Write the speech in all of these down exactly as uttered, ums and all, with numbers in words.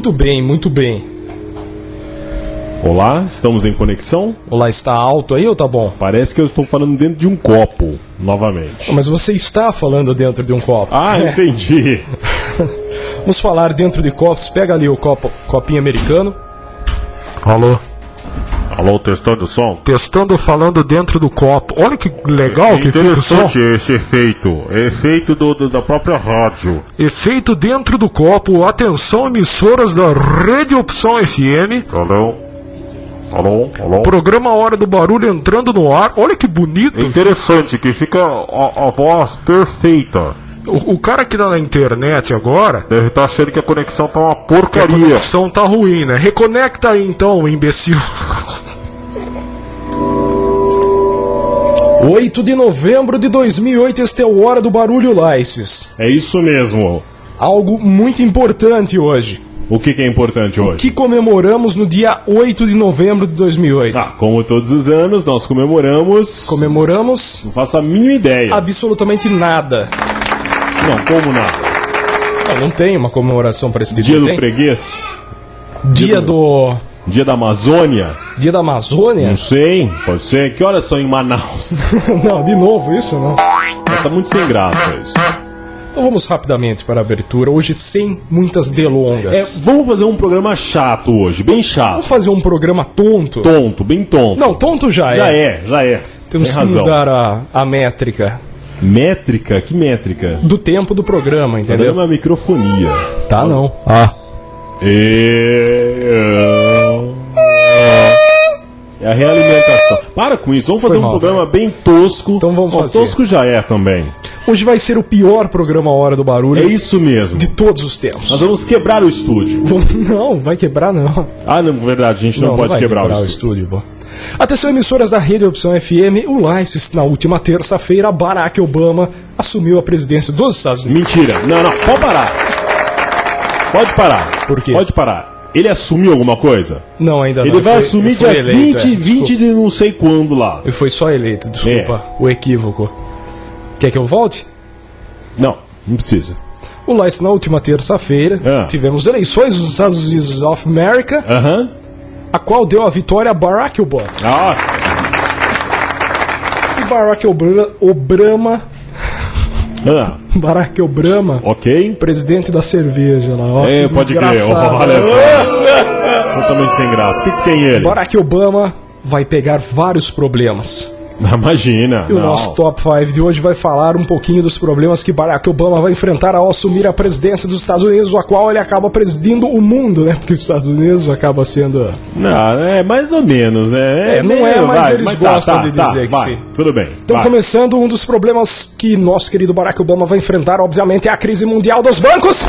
Muito bem, muito bem. Olá, estamos em conexão? Olá, está alto aí ou tá bom? Parece que eu estou falando dentro de um copo, novamente. Mas você está falando dentro de um copo. Ah, é. Entendi. Vamos falar dentro de copos. Pega ali o copo, copinho americano. Alô? Alô, testando o som? Testando, falando dentro do copo. Olha que legal é que fica o som. Interessante esse efeito. Efeito do, do, da própria rádio. Efeito dentro do copo. Atenção, emissoras da Rede Opção F M. Alô? Alô? Alô? Programa Hora do Barulho entrando no ar. Olha que bonito. É interessante que fica a, a voz perfeita. O, o cara que tá na internet agora deve estar achando que a conexão tá uma porcaria. A conexão tá ruim, né? Reconecta aí então, imbecil. oito de novembro de dois mil e oito, este é o Hora do Barulho Laces. É isso mesmo. Algo muito importante hoje. O que, que é importante hoje? O que comemoramos no dia oito de novembro de dois mil e oito? Ah, como todos os anos, nós comemoramos... Comemoramos... Não faço a mínima ideia. Absolutamente nada. Não, como nada? Não, não tem uma comemoração para esse dia. Dia do tem? freguês? Dia, dia do... Dia da Amazônia? Dia da Amazônia? Não sei, pode ser. Que horas são em Manaus? Não, de novo, isso não. Mas tá muito sem graça isso. Então vamos rapidamente para a abertura, hoje sem muitas delongas. É, vamos fazer um programa chato hoje, bem chato. Vamos fazer um programa tonto? Tonto, bem tonto. Não, tonto já é. Já é, já é. Temos que mudar a, a métrica. Métrica? Que métrica? Do tempo do programa, entendeu? Programa é microfonia. Tá, não. Ah. E... É a realimentação. Para com isso, vamos fazer Foi um mal, programa né? bem tosco. Então vamos Bom, fazer. Tosco já é também. Hoje vai ser o pior programa Hora do Barulho. É isso mesmo. De todos os tempos. Nós vamos quebrar o estúdio. Vamos... Não, vai quebrar não. Ah, não, verdade, a gente não, não pode não vai quebrar, quebrar o o estúdio. estúdio. Atenção, emissoras da Rede Opção F M, o Laces, na última terça-feira, Barack Obama assumiu a presidência dos Estados Unidos. Mentira. Não, não, pode parar. Pode parar. Por quê? Pode parar. Ele assumiu alguma coisa? Não, ainda não. Ele vai foi, assumir dia eleito, vinte, é. vinte de não sei quando lá. Ele foi só eleito, desculpa é. o equívoco. Quer que eu volte? Não, não precisa. O Laces, na última terça-feira, ah. tivemos eleições dos Estados Unidos of America, uh-huh. a qual deu a vitória a Barack Obama. Ah. E Barack Obama... Obama Ah. Barack Obama, ok, presidente da cerveja lá, ó. É, pode crer, olha só. Totalmente sem graça. O que, que tem ele? Barack Obama vai pegar vários problemas. Imagina. E o não. nosso Top cinco de hoje vai falar um pouquinho dos problemas que Barack Obama vai enfrentar ao assumir a presidência dos Estados Unidos, a qual ele acaba presidindo o mundo, né? Porque os Estados Unidos acaba sendo... Não, é mais ou menos, né? É, não é, mas vai, eles mas gostam tá, tá, de dizer tá, que vai, sim. Tudo bem. Então, vai. começando, um dos problemas que nosso querido Barack Obama vai enfrentar, obviamente, é a crise mundial dos bancos.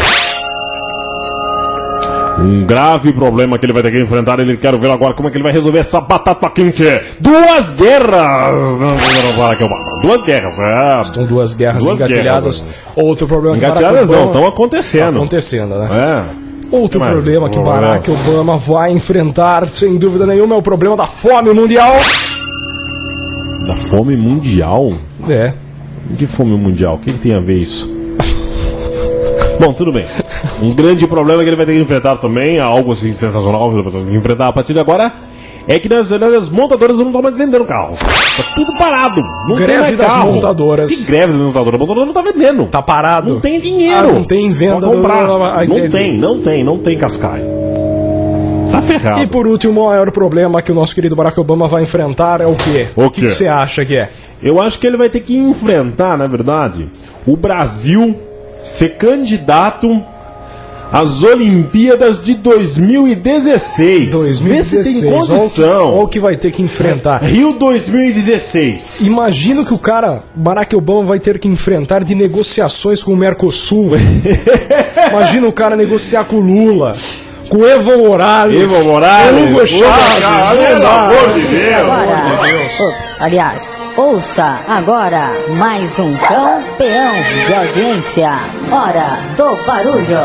Um grave problema que ele vai ter que enfrentar. Ele quero ver agora como é que ele vai resolver essa batata quente. Duas guerras. Não, não, Barack Obama. Duas guerras. É. Estão duas guerras duas engatilhadas. Guerras, Outro problema engatilhadas que Barack Obama... não, estão acontecendo. Tá acontecendo, né? É. Outro Mas, problema que Barack Obama vai enfrentar, sem dúvida nenhuma, é o problema da fome mundial. Da fome mundial? É. Que fome mundial? O que, que tem a ver isso? Bom, tudo bem. Um grande problema que ele vai ter que enfrentar também, algo assim sensacional que ele vai ter que enfrentar a partir de agora, é que nas, nas montadoras não estão mais vendendo carros. Tá tudo parado. Não greve tem mais das carro. montadoras. Que greve das montadoras? A montadora não tá vendendo. Tá parado. Não tem dinheiro. Ah, não tem venda. Pra comprar. Do... Não tem, não tem, não tem cascaio. Tá ferrado. E por último, o maior problema que o nosso querido Barack Obama vai enfrentar é o quê? O quê? que você acha que é? Eu acho que ele vai ter que enfrentar, na verdade, o Brasil ser candidato às Olimpíadas de dois mil e dezesseis. dois mil e dezesseis. Vê se tem condição. Olha o que vai ter que enfrentar. Rio dois mil e dezesseis. Imagina que o cara, Barack Obama, vai ter que enfrentar de negociações com o Mercosul. Imagina o cara negociar com o Lula, com o Evo Morales, Evo Morales, com o Hugo Chávez. Pelo amor de Deus. Agora, ups, aliás, ouça agora mais um campeão de audiência. Hora do Barulho.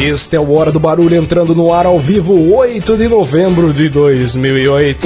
Este é o Hora do Barulho entrando no ar ao vivo, oito de novembro de dois mil e oito.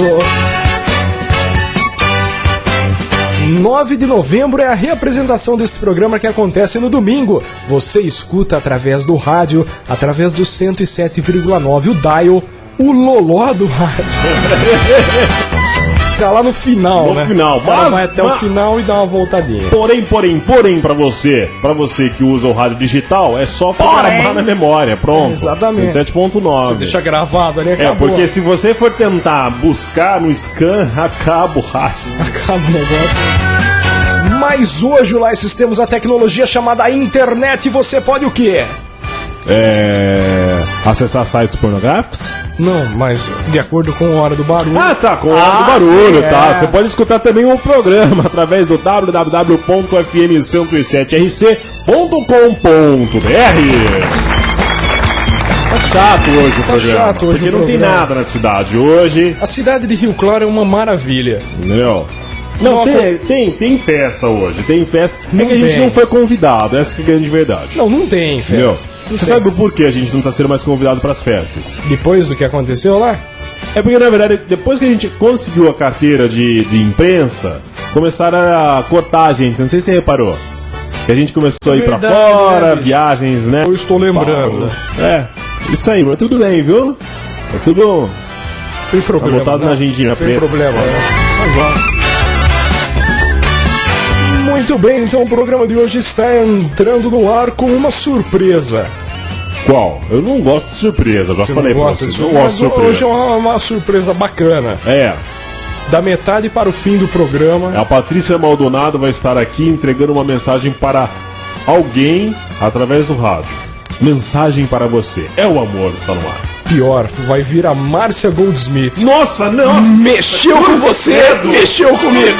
nove de novembro é a reapresentação deste programa que acontece no domingo. Você escuta através do rádio, através do cento e sete vírgula nove, o dial, o loló do rádio. Fica lá no final, no né? No final, mas vai até mas... o final e dá uma voltadinha. Porém, porém, porém, pra você, pra você que usa o rádio digital, é só programar na memória, pronto. É, exatamente. cento e sete ponto nove. Você deixa gravado ali, acabou. É, porque se você for tentar buscar no scan, acaba o rádio. Acaba o negócio. Mas hoje, lá, temos a tecnologia chamada internet e você pode o quê? É... acessar sites pornográficos? Não, mas de acordo com a Hora do Barulho. Ah, tá, com a Hora ah, do Barulho, sim, tá. É. Você pode escutar também o programa através do w w w ponto f m cento e sete r c ponto com ponto b r. Tá chato hoje o tá programa. Chato hoje porque o não programa. tem nada na cidade hoje. A cidade de Rio Claro é uma maravilha. Entendeu? Não, tem, tem, tem festa hoje, tem festa. Não é que a gente tem. não foi convidado, essa que é a grande verdade. Não, não tem festa. Entendeu? Não Você tem. sabe por que a gente não tá sendo mais convidado pras festas? Depois do que aconteceu lá? É porque, na verdade, depois que a gente conseguiu a carteira de, de imprensa, começaram a cortar a gente, não sei se você reparou. Que a gente começou a ir pra Verdade, fora, né, viagens, né? Eu estou lembrando. É, isso aí, mas tudo bem, viu? Tá tudo Tem problema. tá botado não. na agendinha Tem preta. problema, né? Mas ó. Muito bem, então o programa de hoje está entrando no ar com uma surpresa. Qual? Eu não gosto de surpresa, já Você falei não pra gosta você. de Não surpresa? gosto de Mas surpresa. hoje é uma, uma surpresa bacana. É, Da metade para o fim do programa. a Patrícia Maldonado vai estar aqui entregando uma mensagem para alguém através do rádio. Mensagem para você. É o amor que está no ar. Pior, vai vir a Márcia Goldsmith. Nossa, não! Mexeu com você, cedo. mexeu comigo.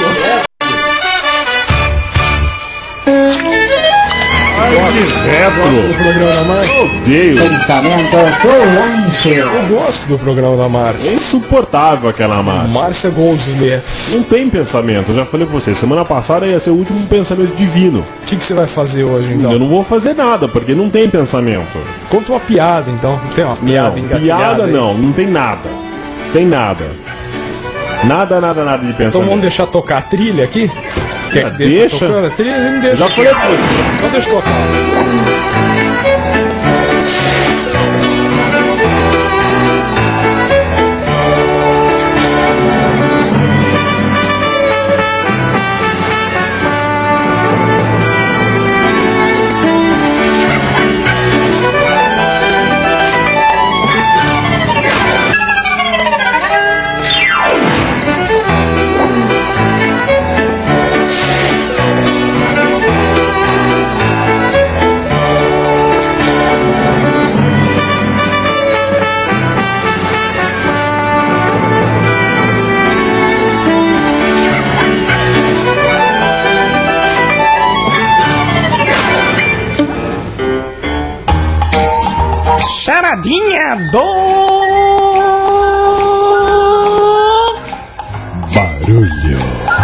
Ai, que Gosta do retro! programa da Márcia? Odeio! Pensamentos volantes. Eu gosto do programa da Márcia. É insuportável aquela massa. Márcia Goldsmith. Não tem pensamento, eu já falei pra você. Semana passada ia ser o último pensamento divino. O que, que você vai fazer hoje, então? Eu não vou fazer nada, porque não tem pensamento. Conta uma piada, então. Não tem uma piada Não, engatilhada piada aí? não, não tem nada. Tem nada. Nada, nada, nada de Então pensamento. vamos deixar tocar a trilha aqui? Quer Ah, que deixe deixa. tocando a trilha? Não Eu deixa. já falei pra você. Então deixa tocar. Charadinha do Barulho.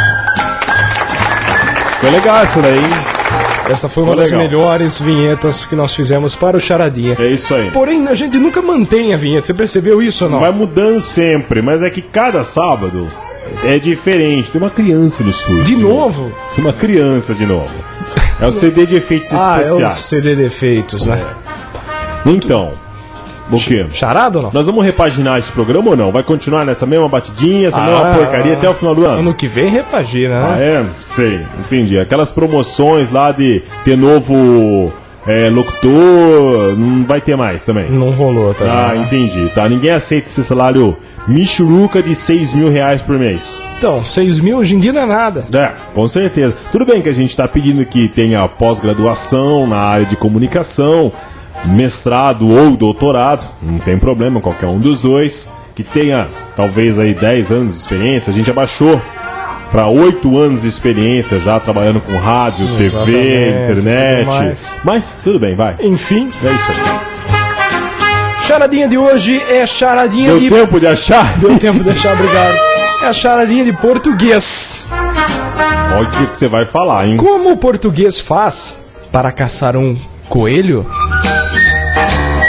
Foi legal essa daí, hein? Essa foi uma Foi das legal. melhores vinhetas que nós fizemos para o Charadinha. É isso aí. Porém, a gente nunca mantém a vinheta. Você percebeu isso ou não? Vai mudando sempre, mas é que cada sábado é diferente. Tem uma criança no estúdio. De novo? Tem uma criança de novo. É o C D de efeitos Ah, é especiais. o C D de efeitos, né? Então, o quê? Charada ou não? Nós vamos repaginar esse programa ou não? Vai continuar nessa mesma batidinha, essa mesma Ah, porcaria até o final do ano? Ano que vem repagina, Ah, né? é? Sei, entendi. Aquelas promoções lá de ter novo é, locutor, não vai ter mais também. Não rolou, tá? Ah, entendi. Tá, ninguém aceita esse salário michuruca de seis mil reais por mês. Então, seis mil hoje em dia não é nada. É, com certeza. Tudo bem que a gente tá pedindo que tenha pós-graduação na área de comunicação, mestrado ou doutorado, não tem problema, qualquer um dos dois, que tenha talvez aí dez anos de experiência. A gente abaixou para oito anos de experiência já trabalhando com rádio, T V, Exatamente, internet. tudo mais. Mas tudo bem, vai. Enfim, É isso aí. charadinha de hoje é charadinha Deu de... tempo de achar? Deu tempo de deixar, obrigado. É a charadinha de português. Olha o que que você vai falar, hein? Como o português faz para caçar um coelho?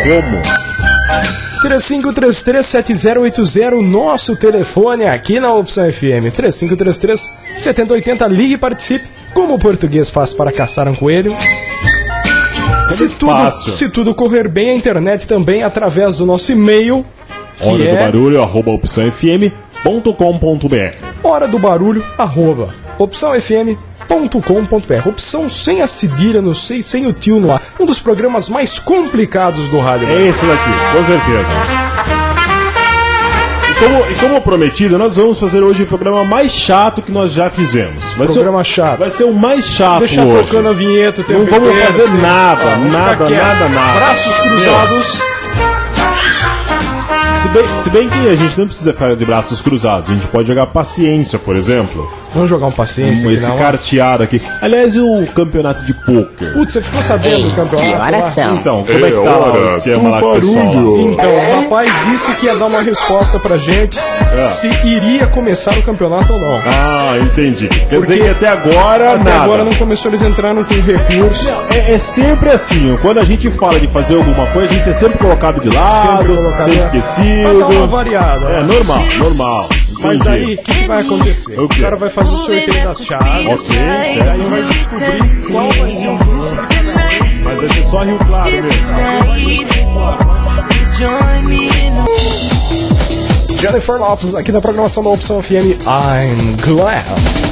como? três cinco três três sete zero oito zero, nosso telefone aqui na Opção F M. três cinco três três sete zero oito zero, ligue e participe. Como o português faz para caçar um coelho. Se tudo, se tudo correr bem, a internet também através do nosso e-mail, que Hora é do barulho, arroba opção f m ponto com ponto b r. Hora do barulho, arroba opção f m ponto com ponto b r. Opção sem a cedilha no sei, sem o tio no ar. Um dos programas mais complicados do rádio. É esse daqui, com certeza. E como, e como prometido, nós vamos fazer hoje o programa mais chato que nós já fizemos. Vai Programa ser, o- chato. Vai ser o mais chato Deixa hoje. tocando a vinheta o tempo Não vamos inteiro, fazer assim. nada, Vamos nada, ficar quieto. nada, nada. Braços cruzados. Se bem, se bem que a gente não precisa ficar de braços cruzados. A gente pode jogar paciência, por exemplo. Vamos jogar um paciência aqui, Esse não? carteado aqui. Aliás, e o campeonato de pôquer? Putz, você ficou sabendo Ei, do campeonato que horas lá? são? Então, como é que tá lá o esquema lá com o pessoal lá? Então, o rapaz disse que ia dar uma resposta pra gente se iria começar o campeonato ou não. Ah, entendi. Quer Porque dizer que até agora Até nada. agora não começou, eles entraram com recurso. É, é sempre assim, quando a gente fala de fazer alguma coisa, a gente é sempre colocado de lado, Sempre sempre, colocado, né? esquecido. Pra dar uma variada. É normal, normal. Mas Entendi. daí, o que, que vai acontecer? O O quê? cara vai fazer o sorteio das chaves. Ok, E aí vai descobrir qual vai ser o grupo. Mas vai ser só Rio Claro mesmo. Jennifer Lopes, aqui na programação da Opção F M, I'm Glad.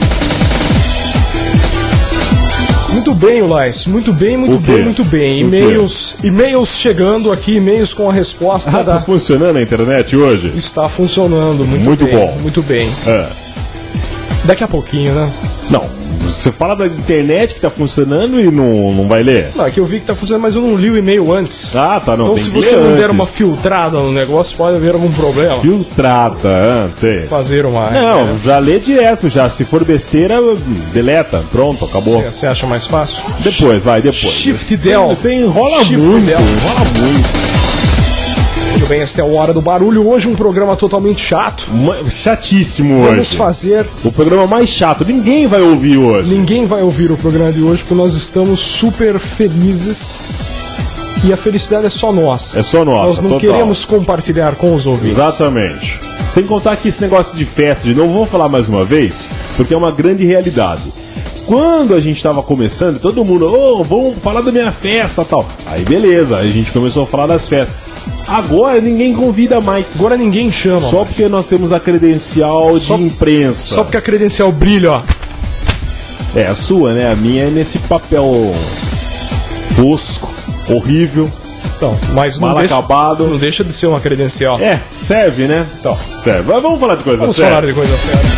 Muito bem, Ulais. Muito bem, muito O quê? bem, muito bem. O quê? E-mails, e-mails chegando aqui, e-mails com a resposta Ah, da... tá funcionando a internet hoje? Está funcionando muito, Muito bem. bom. Muito bem. É. Daqui a pouquinho, né? Não, você fala da internet que tá funcionando e não, não vai ler? Não, é que eu vi que tá funcionando, mas eu não li o e-mail antes. Ah, tá, não. Então, tem se que você ler não der antes. uma filtrada no negócio, pode haver algum problema. Filtrada, ah, tem. Fazer uma. Não, já lê direto já. Se for besteira, deleta. Pronto, acabou. Você acha mais fácil? Depois, vai, depois. Shift Del. Você enrola Shift muito, Del. enrola muito. Muito bem, esta é a Hora do Barulho. Hoje um programa totalmente chato. Ma- Chatíssimo Vamos hoje. fazer. O programa mais chato. Ninguém vai ouvir hoje. Ninguém vai ouvir o programa de hoje porque nós estamos super felizes. E a felicidade é só nossa. É só nossa, Nós não total. queremos compartilhar com os ouvintes. Exatamente. Sem contar que esse negócio de festa, de novo, vou falar mais uma vez, porque é uma grande realidade. Quando a gente estava começando, todo mundo, ô, vamos falar da minha festa e tal. Aí beleza, aí a gente começou a falar das festas. Agora ninguém convida mais. Agora ninguém chama. Só mais. porque nós temos a credencial Só- de imprensa. Só porque a credencial brilha, ó. É, a sua, né? A minha é nesse papel fosco, horrível, Então, mas não mal deixa, acabado. não deixa de ser uma credencial. É, serve, né? Então, Serve. Mas vamos falar de coisa vamos séria. falar de coisa séria.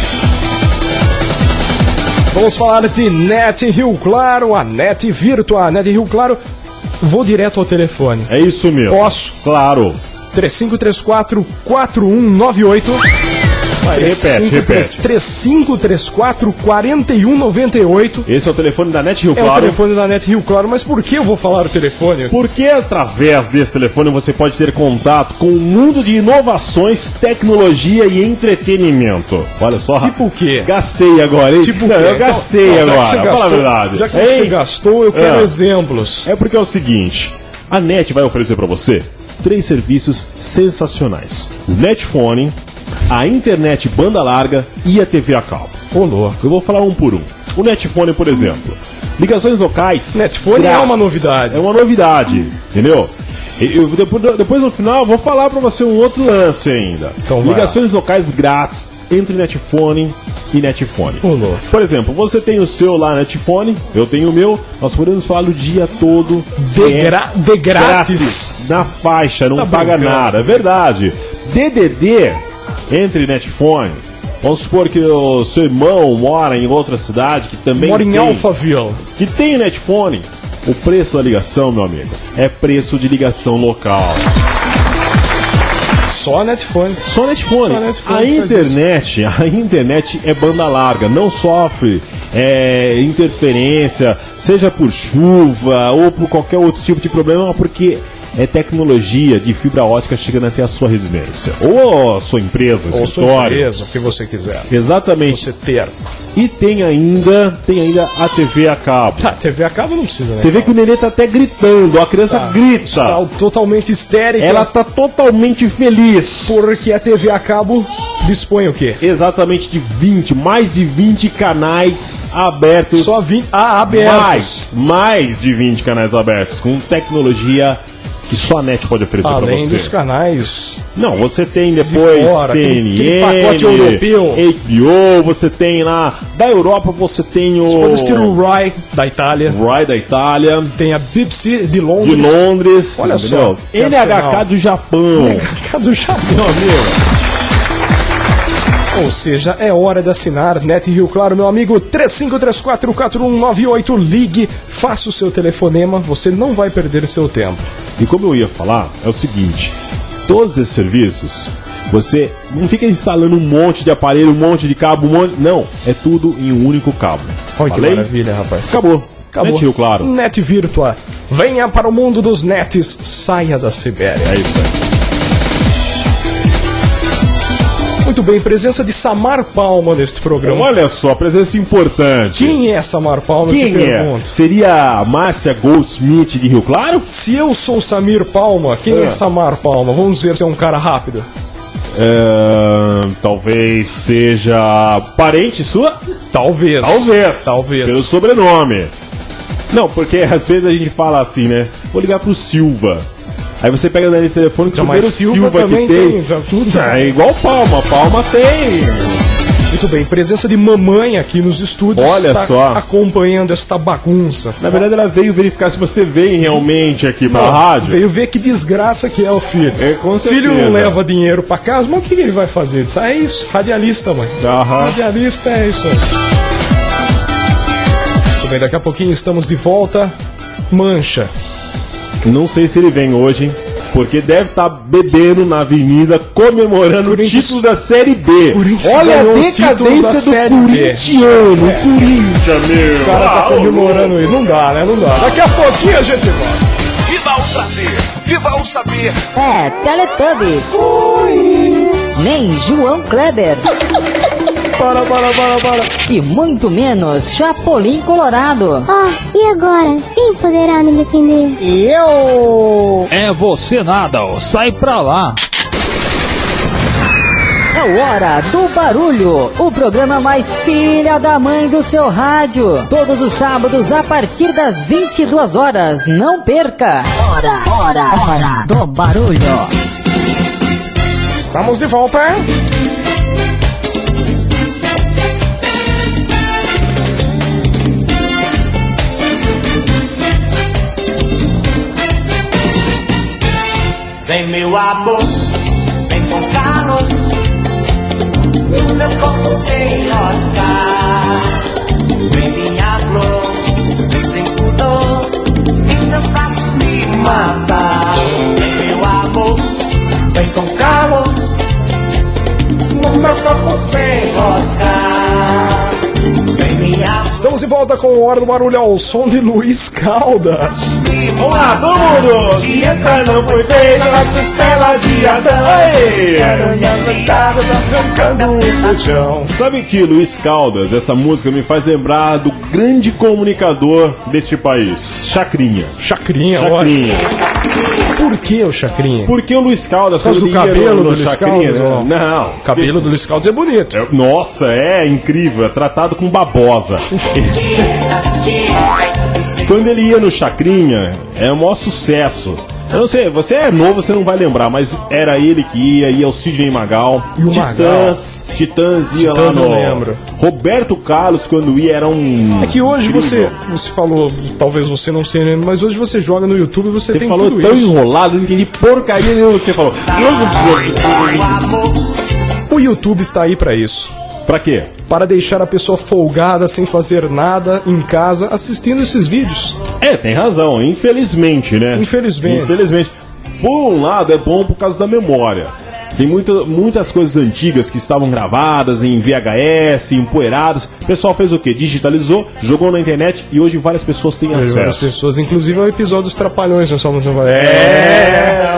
Vamos falar de Net Rio Claro, a Net Virtua. Net Rio Claro, vou direto ao telefone. É isso mesmo. Posso? Claro. três cinco três quatro quatro um nove oito. Repete, repete. três cinco três quatro quatro um nove oito. Esse é o telefone da Net Rio É o Claro. telefone da Net Rio Claro, mas por que eu vou falar o telefone? Porque através desse telefone você pode ter contato com o mundo de inovações, tecnologia e entretenimento. Olha só. Tipo o quê? Gastei agora, hein? Tipo o Não, quê? eu Então, gastei não, já que agora. você Fala gastou- a verdade. Já que Hein? você gastou, eu quero É. exemplos. É porque é o seguinte, a Net vai oferecer para você três serviços sensacionais: o Netfone, a internet banda larga e a T V a cabo. Ô, louco. Eu vou falar um por um. O Netfone, por exemplo, ligações locais. Netfone é grátis. uma novidade. É uma novidade, entendeu? E eu- depois, depois no final eu vou falar para você um outro lance ainda. Então vai ligações locais grátis entre Netfone e Netfone. Ô, louco. Por exemplo, você tem o seu lá Netfone, eu tenho o meu, nós podemos falar o dia todo De, é gra- de grátis. na faixa, não tá paga brincando. nada, é verdade. D D D entre Netfone. Vamos supor que o seu irmão mora em outra cidade que também Mora em tem, Alphaville. que tem Netfone. O preço da ligação, meu amigo, é preço de ligação local. Só Netfone. Só Netfone. Só Netfone a faz internet, a internet é banda larga, não sofre é, interferência, seja por chuva ou por qualquer outro tipo de problema, porque é tecnologia de fibra ótica chegando até a sua residência. Ou a sua empresa, Ou escritório. sua empresa, o que você quiser. Exatamente. Você ter. E tem ainda, tem ainda a T V a cabo. Ah, T V a cabo não precisa, né? Você vê que o nenê tá até gritando, a criança Tá. grita. Está totalmente histérica. Ela tá totalmente feliz. Porque a T V a cabo dispõe o quê? Exatamente de vinte, mais de vinte canais abertos. Só vinte. Ah, abertos. Mais, mais de vinte canais abertos, com tecnologia que só a NET pode oferecer pra Além você. dos canais. Não, você tem depois fora, C N aquele- N, aquele pacote europeu. H B O, você tem lá, da Europa você tem o... Você pode assistir o Rai da Itália. Rai da Itália, Tem a B B C de de Londres. Londres, Olha só, entendeu? que N H K arsenal. do Japão. Cadê o Japão, meu? Ou seja, é hora de assinar Net Rio Claro, meu amigo. três cinco três quatro quatro um nove oito, ligue, faça o seu telefonema, você não vai perder seu tempo. E como eu ia falar, é o seguinte, todos esses serviços, você não fica instalando um monte de aparelho, um monte de cabo, um monte... Não, é tudo em um único cabo. Olha que Falei? maravilha, rapaz. Acabou. Acabou. Net Rio Claro. Net Virtua. Venha para o mundo dos nets, saia da Sibéria. É isso aí. Muito bem, presença de Samar Palma neste programa. Olha só, presença importante. Quem é Samar Palma? Eu te Quem é? pergunto. Seria a Márcia Goldsmith de Rio Claro? Se eu sou Samir Palma, quem é, É. Samar Palma? Vamos ver se é um cara rápido. É, talvez seja parente sua? Talvez. Talvez. Talvez. Pelo sobrenome. Não, porque às vezes a gente fala assim, né? Vou ligar pro Silva. Aí você pega na lista telefônica Já, o mas primeiro Silva Silva, também que tem. tem, já tudo. É igual Palma. Palma tem. Muito bem, presença de mamãe aqui nos estúdios. Olha está só. acompanhando esta bagunça. Na verdade, ela veio verificar se você vem realmente aqui pra rádio. Veio ver que desgraça que é o filho. É, com O filho certeza. não leva dinheiro pra casa, mas o que ele vai fazer? Diz, ah, é isso, radialista, mãe. Aham. Radialista é isso aí. Muito bem, daqui a pouquinho estamos de volta. Mancha. Não sei se ele vem hoje, hein? Porque deve estar bebendo na avenida, comemorando Corinthians- o título da Série B. Corinthians Olha a ganhou o título da decadência do Série B. corintiano. O Corinthians, meu. O cara tá Ah, comemorando isso. Não dá, né? Não dá. Daqui a pouquinho a gente volta. Viva o prazer, viva o saber. É Teletubbies. Nem João Kleber. Para, para, para, para. E muito menos Chapolin Colorado. Ah, e agora? Quem poderá me defender? Eu. É você nada, ó. Sai pra lá. É o Hora do Barulho, o programa mais filha da mãe do seu rádio. Todos os sábados a partir das vinte e duas horas. Não perca. Hora, hora, hora do Barulho. Estamos de volta. Vem meu amor, vem com calor, no meu corpo sem roscar. Vem minha flor, vem sem pudor, em seus braços me matar. Vem meu amor, vem com calor, no meu corpo sem roscar. Vem minha Estamos de volta com o Hora do Barulho ao som de Luiz Caldas. Vamos lá, todo mundo! Dieta não foi feita na costela de Adão. Arrancando o feijão. Sabe que Luiz Caldas, essa música me faz lembrar do grande comunicador deste país, Chacrinha. Chacrinha, olha. Chacrinha. Por que o Chacrinha? Porque o Luiz Caldas, Por causa quando do ia cabelo no, do no Luiz Chacrinha, Caldas, né? ó. Não. O cabelo do Luiz Caldas é bonito. É- Nossa, é incrível, é tratado com babosa. Quando ele ia no Chacrinha, é um maior sucesso. Eu não sei, você é novo, você não vai lembrar, mas era ele que ia, ia o Sidney Magal, E o Titãs, Titãs ia Titãs lá no... eu lembro. Roberto Carlos, quando ia, era um... É que hoje você, incrível. você falou, talvez você não se lembre, mas hoje você joga no YouTube e você, Você tem falou tudo tão isso. enrolado, não entendi porcaria nenhuma que você falou. O YouTube está aí pra isso. Pra quê? Para deixar a pessoa folgada, sem fazer nada, em casa, assistindo esses vídeos. É, tem razão, infelizmente, né? Infelizmente. Infelizmente. Por um lado é bom por causa da memória. Tem muita, muitas coisas antigas que estavam gravadas em V H S, empoeiradas. O pessoal fez o quê? Digitalizou, jogou na internet e hoje várias pessoas têm acesso. Várias pessoas, inclusive é o episódio dos Trapalhões, nós somos... É... É...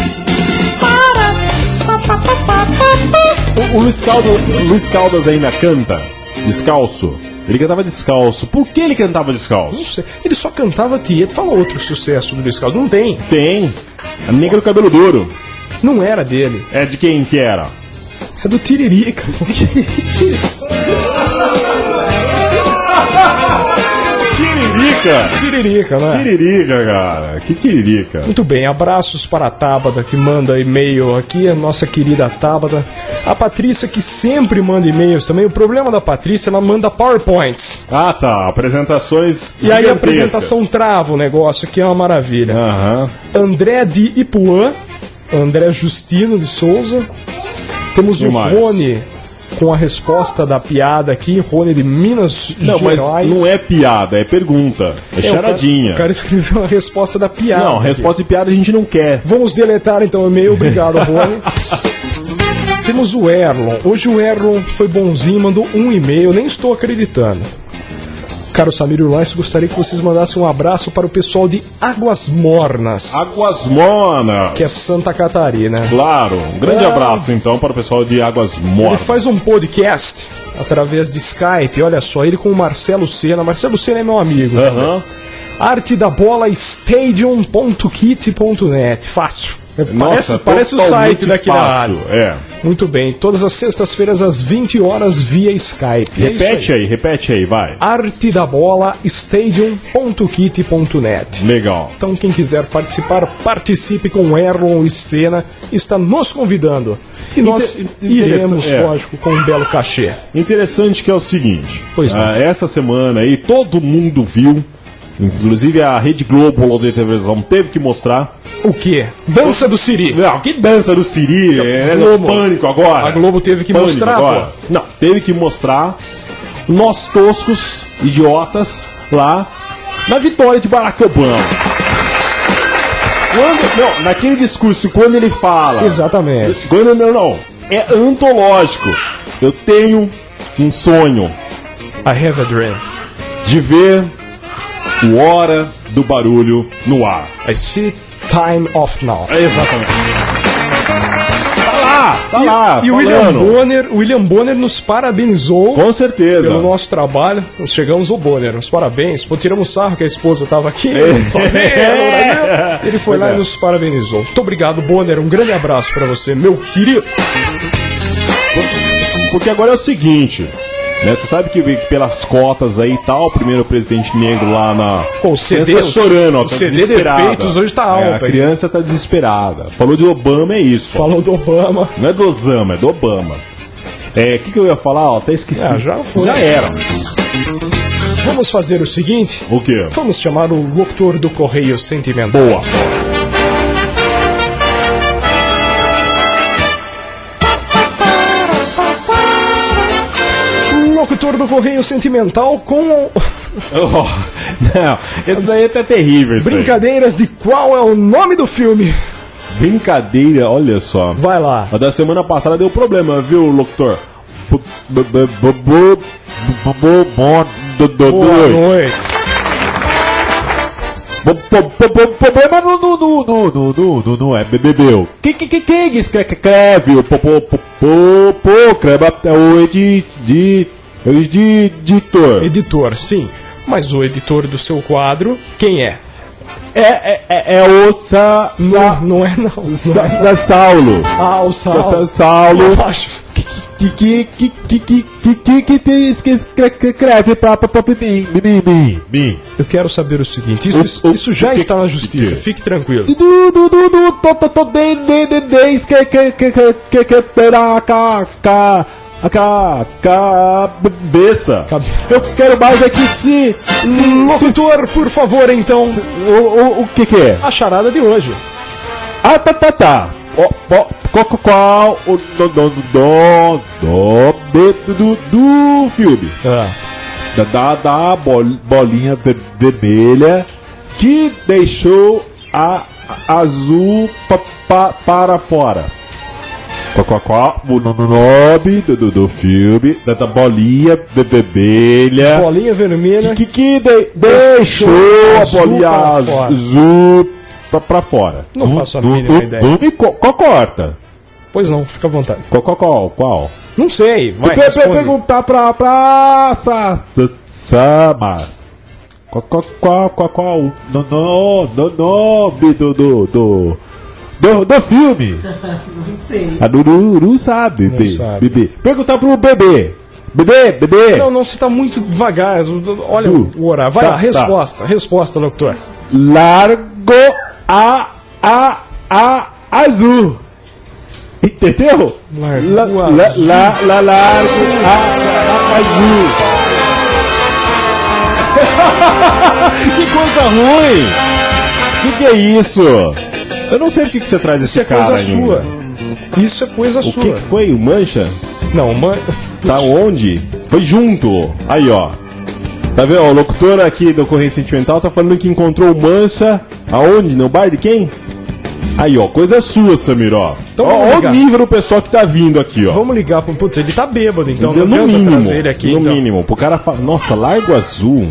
O, o Luiz Caldas, Luiz Caldas ainda canta descalço. Ele cantava descalço. Por que ele cantava descalço? Não sei. Ele só cantava Tietê. Fala outro sucesso do Luiz Caldas. Não tem. Tem. A Negra do Cabelo Duro. Não era dele. É de quem que era? É do Tiririca. Tiririca. Tiririca, né? Tiririca, cara. Que tiririca. Muito bem, abraços para a Tabata que manda e-mail aqui, a nossa querida Tabata. A Patrícia que sempre manda e-mails também. O problema da Patrícia, ela manda PowerPoints. Ah, tá. Apresentações E aí a apresentação trava o negócio, que é uma maravilha. Aham. André de Ipuã, André Justino de Souza. Temos o mais? Rony com a resposta da piada aqui, Rony de Minas Não, Gerais. mas não é piada, é pergunta. É, É, charadinha. O cara, o cara escreveu a resposta da piada. Não, aqui. resposta de piada a gente não quer. Vamos deletar então o e-mail. Obrigado, Rony. Temos o Erlon. Hoje o Erlon foi bonzinho, mandou um e-mail. Nem estou acreditando. Caro Samir Urlais, gostaria que vocês mandassem um abraço para o pessoal de Águas Mornas, Águas Mornas. que é Santa Catarina. Claro. Um grande É. abraço, então, para o pessoal de Águas Ele Mornas. faz um podcast através de Skype. Olha só, ele com o Marcelo Sena. Marcelo Sena é meu amigo. Aham. Arte da Bola Stadium ponto kit ponto net. Fácil. Parece, Nossa, parece o totalmente site daqui da fácil. rádio. É. Muito bem, todas as sextas-feiras às vinte horas via Skype. É isso Repete aí. aí, repete aí, vai. Arte da Bola Stadium ponto kit ponto net. Legal. Então quem quiser participar, participe com Erlon e Sena, está nos convidando. E nós Inter- iremos, interessante, é. lógico, com um belo cachê. Interessante que é o seguinte. Pois não. ah, essa semana aí todo mundo viu, inclusive a Rede Globo lá da televisão teve que mostrar. O quê? Dança do Siri. Não, que dança do Siri, é, no Globo. Pânico agora. A Globo teve que Pânico mostrar, agora. pô. Não, teve que mostrar nós toscos, idiotas, lá na vitória de Barack Obama. Quando, não, naquele discurso, quando ele fala... Exatamente. Quando, não, não, é antológico. Eu tenho um sonho I have a dream. de ver o Hora do Barulho no ar. I see time of now. Exatamente. Tá lá, tá lá, E o William falando. Bonner, o William Bonner nos parabenizou Com certeza. pelo nosso trabalho. Nós chegamos ao Bonner, os parabéns. Pô, tiramos sarro que a esposa estava aqui, sozinha no Brasil. Ele foi Pois lá é. e nos parabenizou. Muito obrigado, Bonner. Um grande abraço pra você, meu querido. Porque agora é o seguinte, né? Você sabe que, que pelas cotas aí e tal, o primeiro presidente negro lá na... Pô, o C D, Tá chorando, ó, o tá C D desesperada. defeitos hoje tá É, alto. a hein? criança tá desesperada. Falou de Obama, é isso. Falou do Obama. Não é do Osama, é do Obama. É, o que, que eu ia falar? Ó, até esqueci. Ah, já foi. Já era. Vamos fazer o seguinte. O quê? Vamos chamar o locutor do Correio Sentimental. Boa. Locutor do Correio Sentimental com Oh, não, esse daí é até terrível. Isso aí. brincadeiras de qual é o nome do filme. Brincadeira, olha só. Vai lá. A da semana passada deu problema, viu, locutor? F- b- b- b- b- b- b- bo- do- do- Boa do- noite. bo- bo- bo- bo- Problema no no no no no no no não é bebeu. Que que que que escreve o po po po po po creba é o edi de é o editor. Editor, sim. Mas o editor do seu quadro, quem é? É é é é o sa sa Não, não é não. Não sa, é. sa Saulo. Ah, o Sa, Sal. sa, Saulo. Eu acho. Que que que que que que que que tem que escreve pra pra pra mim mim mim mim. Eu quero saber o seguinte, isso, O- o- isso já o que- está na justiça, o quê? fique tranquilo. Du du du du to to to de de de de que que que que que que pera ca ca a ca cabeça. Cabe- Eu quero mais é que se se, se Locutor, por favor, então, o, o, o que que é? a charada de hoje. Ah, tá, tá, tá. Ó, ó, qual, qual, qual o do, do, do, do, do, do, do filme? Ah, Da, da, da bol, bolinha ver, vermelha que deixou a, a azul pa, pa, para fora. Qual, qual, o nome do, do, do filme, da bolinha bebelha. Bolinha vermelha. Que, que, que de, deixou a bolinha azul pra, pra fora. Não do, faço a do, mínima do, ideia. Do, e qual, qual corta? Pois não, fica à vontade. Qual, qual, qual? qual? Não sei, vai, Pe- responde. Perguntar pra praça Sama. Qual, qual, qual, qual, qual? No, no, no nome do, do, do, do, do filme. Não sei. A Dururu sabe, bebê. sabe. Bebê. Perguntar pro bebê. Bebê, bebê. Não, não, você tá muito devagar. Olha Uh, o horário. Vai tá, lá, resposta. Resposta, locutor. Largo a, a, a, azul. Entendeu? Largo la, azul. La, la, la, largo a, a, azul. Que coisa ruim. Que que é isso? Eu não sei por que que você traz Isso esse é cara coisa ainda. sua. Isso é coisa O sua. que que foi? O Mancha? Não, mãe. Tá onde? Foi junto. Aí, ó. Tá vendo? O locutor aqui do Correio Sentimental tá falando que encontrou o Mancha. Aonde? No bar de quem? Aí, ó. Coisa sua, Samir, ó. Então ó, vamos ó o ligar. nível do pessoal que tá vindo aqui, ó. Vamos ligar pro. Putz, ele tá bêbado, então não no adianta mínimo, trazer ele aqui. no então. mínimo. Pro cara falar, nossa, Largo Azul.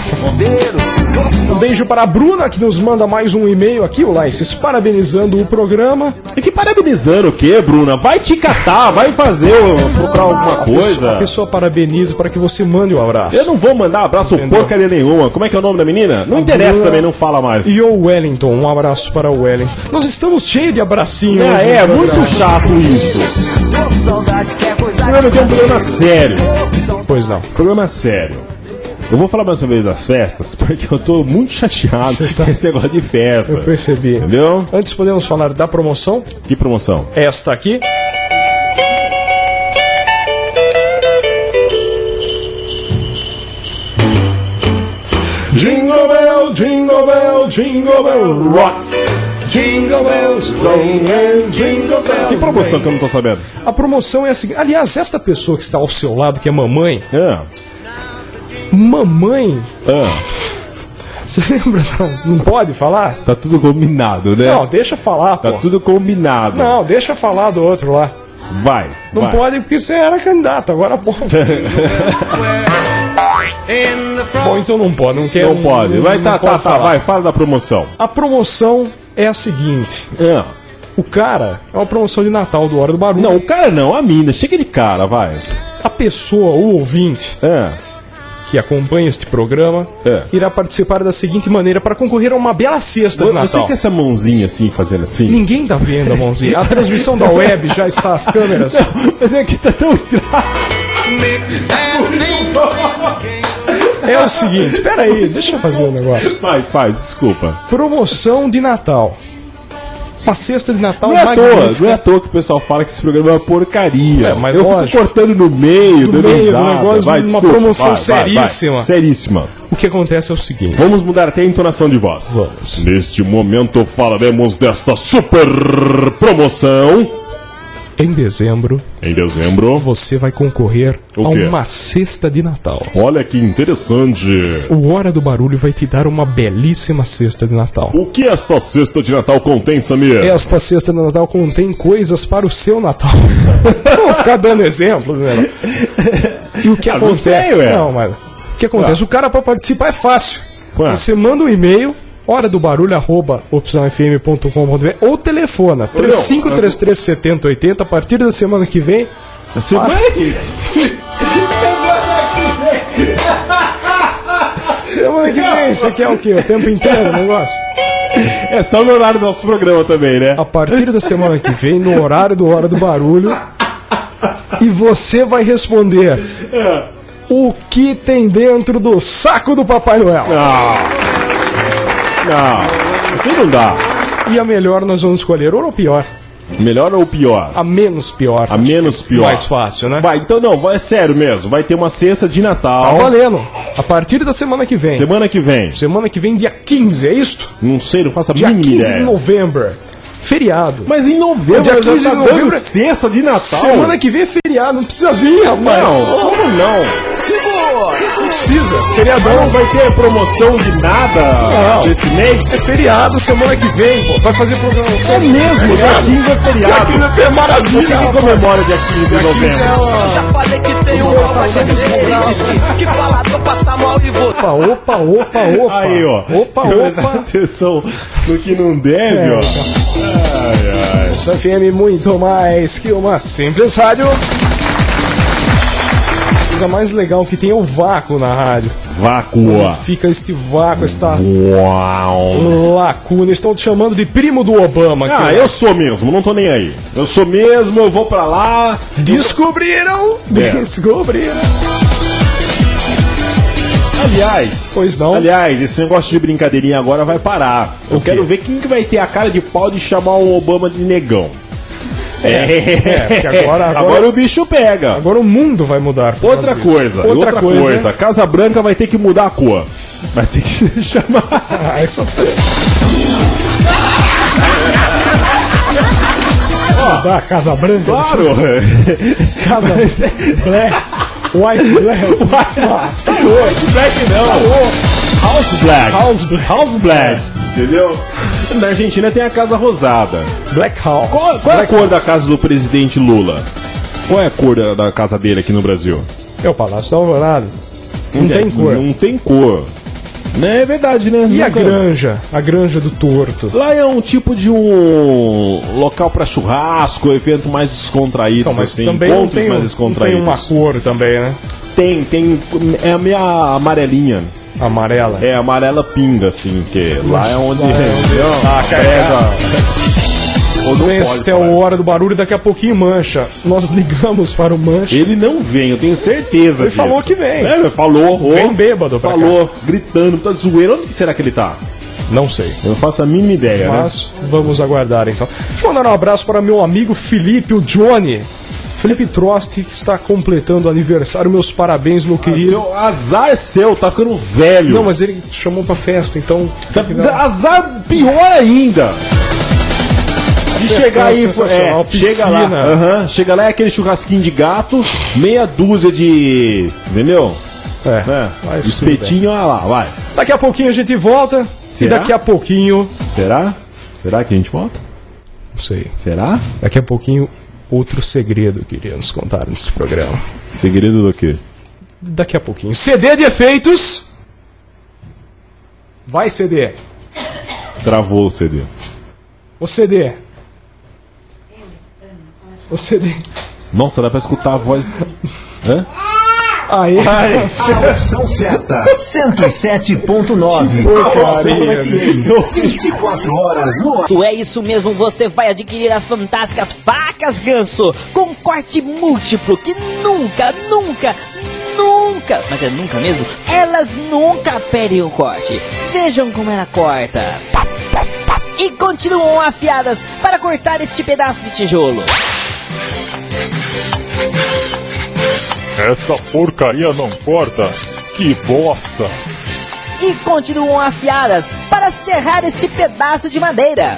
Um beijo para a Bruna, que nos manda mais um e-mail aqui, o Laces, parabenizando o programa. E que parabenizando o quê, Bruna? Vai te catar, vai fazer, o- procurar alguma A pessoa, coisa. a pessoa parabeniza para que você mande o abraço. Eu não vou mandar abraço Entendeu? porcaria nenhuma. Como é que é o nome da menina? Não interessa Bruna também, não fala mais. E o Wellington, um abraço para o Wellington. Nós estamos cheios de abracinhos. É, hoje é, no muito programa. chato isso. Tô com saudade, que é coisa Esse programa tem um problema sério. Pois não. Problema sério. Eu vou falar mais uma vez das festas, porque eu tô muito chateado tá- com esse negócio de festa. Eu percebi. Entendeu? Antes podemos falar da promoção. Que promoção? Esta aqui. Jingle bell, jingle bell, jingle bell rock. Jingle bells ring and jingle bell. Que promoção que eu não tô sabendo? A promoção é a seguinte. Aliás, esta pessoa que está ao seu lado, que é mamãe. Ah, Mamãe. ah, Você lembra? Não, não pode falar? tá tudo combinado, né? Não, deixa falar, Tá pô. tudo combinado. Não, deixa falar do outro lá. Vai. Não vai. pode porque você era candidato, agora pode. Bom, então não pode, não quer. Não pode. Vai, não tá, pode tá, tá, falar. vai, fala da promoção. A promoção é a seguinte: Ah. o cara é uma promoção de Natal do Hora do Barulho. Não, o cara não, a mina. Chega de cara, vai. A pessoa, o ouvinte, Ah. que acompanha este programa, É. irá participar da seguinte maneira para concorrer a uma bela cesta de Você Natal. com essa mãozinha assim, fazendo assim? Ninguém tá vendo a mãozinha. A transmissão da web já está as câmeras. Mas é que tá tão engraçado. É o seguinte, espera aí, deixa eu fazer o negócio. Vai, faz, desculpa. Promoção de Natal. Uma cesta de Natal Não é à toa, magnífica. não é à toa que o pessoal fala que esse programa é uma porcaria. É, mas eu lógico. fico cortando no meio, No dando meio do risada. negócio, vai, uma desculpa, promoção vai, vai, vai. seríssima. Seríssima. O que acontece é o seguinte. Vamos mudar até a entonação de voz. Vamos. Neste momento falaremos desta super promoção. Em dezembro, Em dezembro. você vai concorrer O a quê? uma cesta de Natal. Olha que interessante. O Hora do Barulho vai te dar uma belíssima cesta de Natal. O que esta cesta de Natal contém, Samir? Esta cesta de Natal contém coisas para o seu Natal. Vou ficar dando exemplo, né? E o que Ah, não acontece? sei, ué. Não, mas o que acontece? Ah. O cara para participar é fácil. Ué. Você manda um e-mail, hora do barulho arroba opção f m ponto com ponto b r ou telefona três cinco três três sete zero oito zero. A partir da semana que vem. Semana que Semana que vem, você quer o quê? O tempo inteiro o negócio? É só no horário do nosso programa também, né? A partir da semana que vem, no horário do Hora do Barulho. E você vai responder o que tem dentro do saco do Papai Noel. Não, assim não dá. E a melhor nós vamos escolher, ou a pior. Melhor ou pior? A menos pior. A menos pior. Mais fácil, né? Vai, então não, vai- é sério mesmo. Vai ter uma cesta de Natal. Tá valendo. A partir da semana que vem. Semana que vem. Semana que vem, dia quinze, é isto? Não sei, não faço a Dia mínima quinze ideia. de novembro. Feriado. Mas em novembro, dia já quinze tá de novembro, dando sexta de Natal. Semana que vem é feriado, não precisa vir, rapaz. Não, como não? Segura! Não precisa, feriadão. Não vai ter promoção de nada Não. desse mês? É feriado semana que vem, pô. Vai fazer programação. É mesmo, dia quinze é feriado. Dia quinze é maravilha. Quem comemora dia quinze de novembro? Já falei que tem um que fala pra eu passar mal e vou. Opa, opa, opa, opa. Aí, ó. Opa, Presta opa. atenção no que não deve, É. ó. Ai, ai. F M muito mais que uma simples rádio. A coisa mais legal que tem é o vácuo na rádio. Vácuo. Fica este vácuo, esta Uau. lacuna. Estão te chamando de primo do Obama. Ah, cara. eu sou mesmo, não tô nem aí. Eu sou mesmo, eu vou pra lá. Descobriram! É. Descobriram! Aliás, Pois não. Aliás, esse negócio de brincadeirinha agora vai parar. Eu O quê? quero ver quem que vai ter a cara de pau de chamar o Obama de negão. É, porque agora- agora- agora o bicho pega. Agora o mundo vai mudar. por Outra causa disso. coisa, Outra, outra coisa. coisa. Casa Branca vai ter que mudar a cor. Vai ter que se chamar. Ah, essa... Da Ah, Casa Branca. Claro! Casa Black. White Black. Nossa, tá louco. Black não! House Black! House Black. House Black! Entendeu? Na Argentina tem a Casa Rosada. Black House. Qual, qual é a cor da casa do presidente Lula? Qual é a cor da, da casa dele aqui no Brasil? É o Palácio da Alvorada. Não É, tem cor. Não tem cor. Né, é verdade, né? E a Nunca- granja? A granja do torto. Lá é um tipo de um local pra churrasco, evento mais descontraído, Então, mas assim, também não encontros tem, mais não tem descontraídos. uma cor também, né? Tem, tem. É a minha amarelinha. Amarela. É amarela pinga, assim, que lá é onde. Lá é onde- Ah, preza. Ou não Vem pode até falar. a hora do barulho, daqui a pouquinho mancha. Nós ligamos para o mancha. Ele não vem, eu tenho certeza Ele disso. falou que vem. É, falou. ô, Vem bêbado pra Falou, gritando, tá zoeiro. Onde que será que ele tá? Não sei. Eu não faço a mínima ideia, né? Mas vamos aguardar então. Deixa eu mandar um abraço para meu amigo Felipe, o Johnny. Felipe Trost, que está completando o aniversário. Meus parabéns, meu querido. Seu azar seu, tá ficando velho. Não, mas ele chamou pra festa, então. Tá- tem que dar- azar pior ainda. De Festão chegar aí, sensacional, é, chega lá, piscina. aham, chega lá é aquele churrasquinho de gato, meia dúzia de, entendeu? É, É, mas espetinho, olha lá, vai. Daqui a pouquinho a gente volta. Será? E daqui a pouquinho. Será? Será que a gente volta? Não sei. Será? Daqui a pouquinho, outro segredo que iria nos contar neste programa. Segredo do quê? Daqui a pouquinho. C D de efeitos. Vai, C D. Travou o C D. Ô C D. Ô C D. Nossa, dá pra escutar a voz. Hã? Aê. A opção certa, cento e sete ponto nove. Porcaria. vinte e quatro horas no ar. É isso mesmo, você vai adquirir as fantásticas facas Ganso com corte múltiplo que nunca, nunca, nunca, mas é nunca mesmo, elas nunca perdem o corte. Vejam como ela corta. E continuam afiadas para cortar este pedaço de tijolo. Essa porcaria não corta. Que bosta. E continuam afiadas para serrar este pedaço de madeira.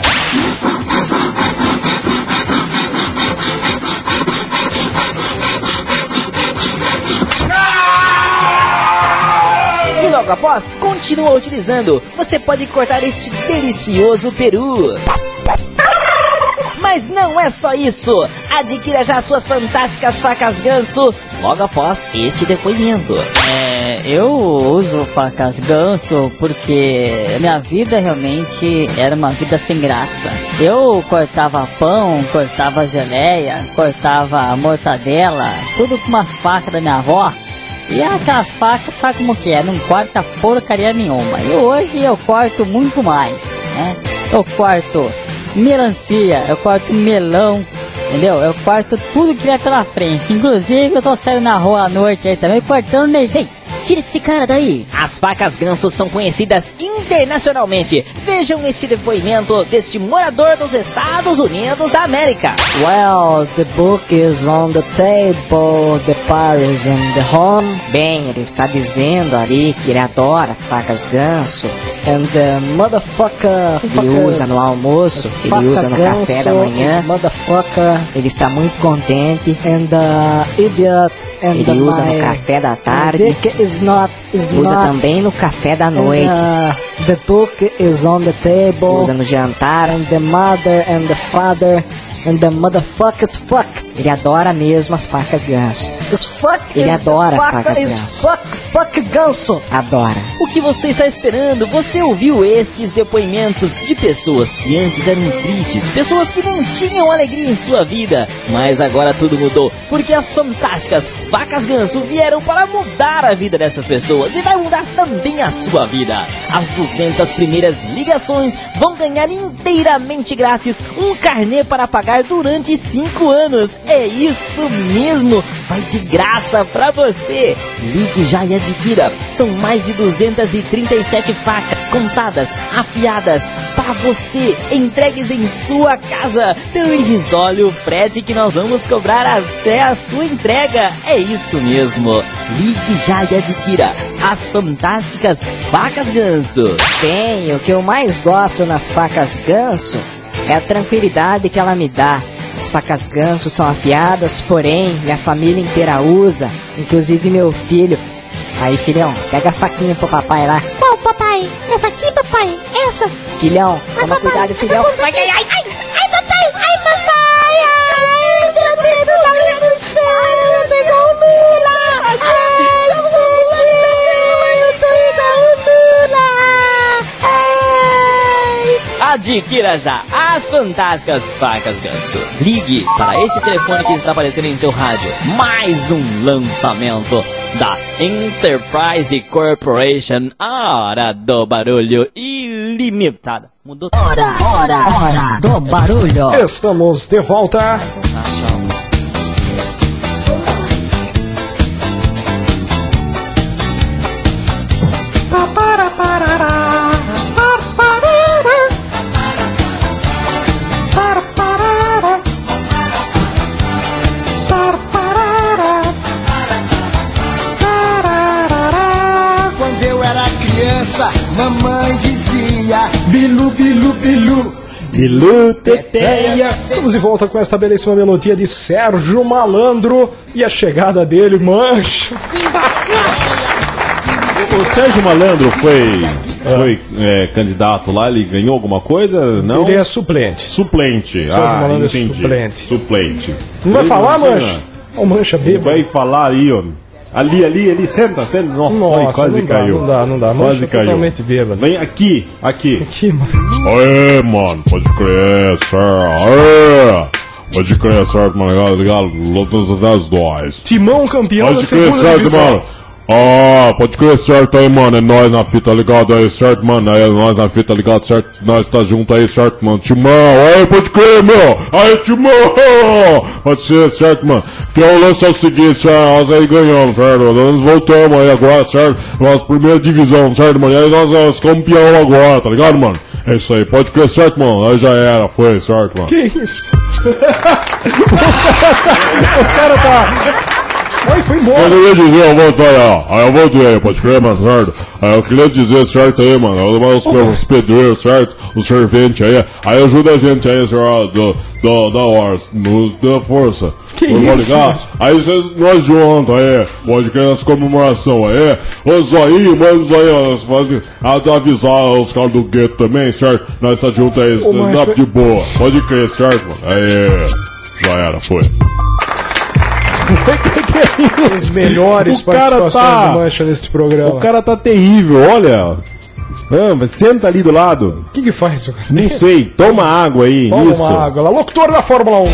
E logo após, continua utilizando. Você pode cortar este delicioso peru. Mas não é só isso. Adquira já suas fantásticas facas Ganso logo após este depoimento. É, eu uso facas Ganso porque minha vida realmente era uma vida sem graça. Eu cortava pão, cortava geleia, cortava mortadela, tudo com umas facas da minha avó. E aquelas facas, sabe como que é? Não corta porcaria nenhuma. E hoje eu corto muito mais, né? Eu corto melancia, eu corto melão, entendeu? Eu corto tudo que vier pela frente. Inclusive eu tô saindo na rua à noite aí também, cortando neném. Tira esse cara daí. As facas ganso são conhecidas internacionalmente. Vejam este depoimento deste morador dos Estados Unidos da América. Well, the book is on the table, the Paris and the home. Bem, ele está dizendo ali que ele adora as facas ganso. And the motherfucker, ele usa no almoço, ele usa no café da manhã. Motherfucker, ele está muito contente. And the idiot, and ele the usa no café da tarde. Is not, is usa not, também no café da noite. And, uh, the book is on the table. Usa no jantar. And the mother and the father and the motherfuckers fuck. Ele adora mesmo as facas ganso. Fuck Ele adora as facas ganso. Fuck, fuck ganso. Adora. O que você está esperando? Você ouviu estes depoimentos de pessoas que antes eram tristes, pessoas que não tinham alegria em sua vida, mas agora tudo mudou, porque as fantásticas facas ganso vieram para mudar a vida dessas pessoas e vai mudar também a sua vida. As duzentas primeiras ligações vão ganhar inteiramente grátis um carnê para pagar durante cinco anos. É isso mesmo, vai de graça pra você. Ligue já e adquira. São mais de duzentas e trinta e sete facas contadas, afiadas, pra você, entregues em sua casa pelo irrisório frete que nós vamos cobrar até a sua entrega. É isso mesmo, ligue já e adquira as fantásticas facas ganso. Bem, o que eu mais gosto nas facas ganso é a tranquilidade que ela me dá. As facas ganso são afiadas, porém minha família inteira usa, inclusive meu filho. Aí, filhão, pega a faquinha pro papai lá. Qual, papai? Essa aqui, papai? Essa? Filhão, Mas, toma papai, cuidado, filhão. Ai, ai, ai, ai, ai, papai, ai, papai, ai, meu dedo tá ali no chão, eu tô igual o Lula. Ai, eu tô igual o Lula. Ai. Adquira já as fantásticas facas ganso. Ligue para esse telefone que está aparecendo em seu rádio. Mais um lançamento da Enterprise Corporation. A hora do barulho ilimitada. Mudou. Hora, hora, hora do barulho. Estamos de volta. Mamãe dizia Bilu, bilu, bilu, bilu, teteia. Estamos de volta com esta belíssima melodia de Sérgio Malandro e a chegada dele, mancha. O Sérgio Malandro foi, foi é, candidato lá, ele ganhou alguma coisa? Não? Ele é suplente. Suplente. Sérgio ah, Malandro entendi. é suplente. Suplente. Não vai ele falar, não mancha? Ó, mancha bêbado. Vai falar aí, ó. Ali, ali, ali, senta, senta. Nossa, Nossa, ai, quase não dá, caiu. não dá, não dá. Quase Mancha caiu. totalmente bêbado. Vem aqui, aqui. Aqui, mano. Aê, mano, pode crer, certo? Aê! Pode crer, certo, mano, ligado? Lutas das dois. Timão campeão da Pode crer, segunda certo, divisão. mano? Ah, pode crer, certo aí, mano. É nós na fita, ligado aí, certo, mano? É nós na fita, ligado, certo? Nós tá junto aí, certo, mano? Timão, aí, pode crer, meu! Aí, Timão! Pode ser, certo, mano? Porque o lance é o seguinte, certo? Nós aí ganhamos, certo? Nós voltamos aí agora, certo? Nossa primeira divisão, certo, mano? E aí nós somos campeão agora, tá ligado, mano? É isso aí, pode crer, certo, mano? Aí já era, foi, certo, mano? Que isso? O cara tá... Ai, foi embora. Eu queria dizer, eu voltei aí, ó. Aí eu voltei, pode crer, mano, certo? Aí eu queria dizer, certo aí, mano, os, os pedreiros, certo? Os serventes aí. Aí ajuda a gente aí, certo? Do, do, da hora, da força. Que Por isso, ligado? Aí cês, nós juntos aí, pode crer nessa comemoração aí. Os aí, mano, os aí, nós fazem, avisar os caras do gueto também, certo? Nós tá junto aí, Ô, stand-up mas... de boa. Pode crer, certo, mano? Aí, já era, foi. Os melhores O cara participações tá- de mancha nesse programa. O cara tá terrível, olha. Ah, mas senta ali do lado. O que que faz, o cara? Não sei, toma água aí, Toma isso. uma água lá. Locutor da Fórmula um.